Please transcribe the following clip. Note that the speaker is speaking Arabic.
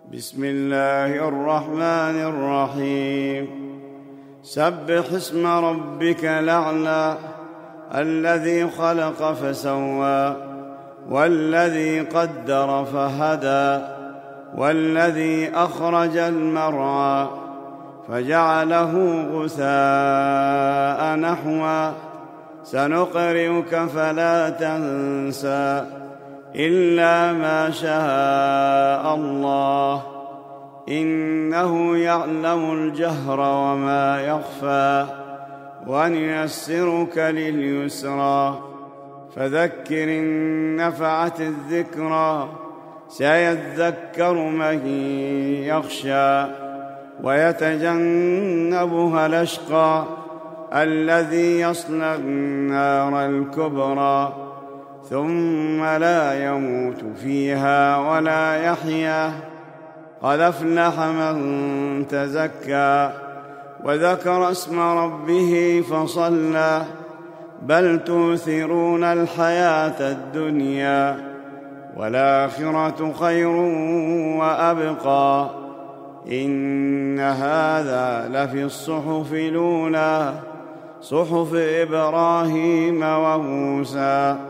بسم الله الرحمن الرحيم. سبح اسم ربك الأعلى الذي خلق فسوى والذي قدر فهدى والذي أخرج المرعى فجعله غثاء نحوا سنقرئك فلا تنسى إلا ما شاء الله إنه يعلم الجهر وما يخفى ونيسرك لليسرى فذكر إن نفعت الذكرى سيذكر من يخشى ويتجنبها الأشقى الذي يصلى النار الكبرى ثم لا يموت فيها ولا يحيا قد أفلح من تزكى وذكر اسم ربه فصلى بل تؤثرون الحياة الدنيا والآخرة خير وأبقى إن هذا لفي الصحف الأولى صحف إبراهيم وموسى.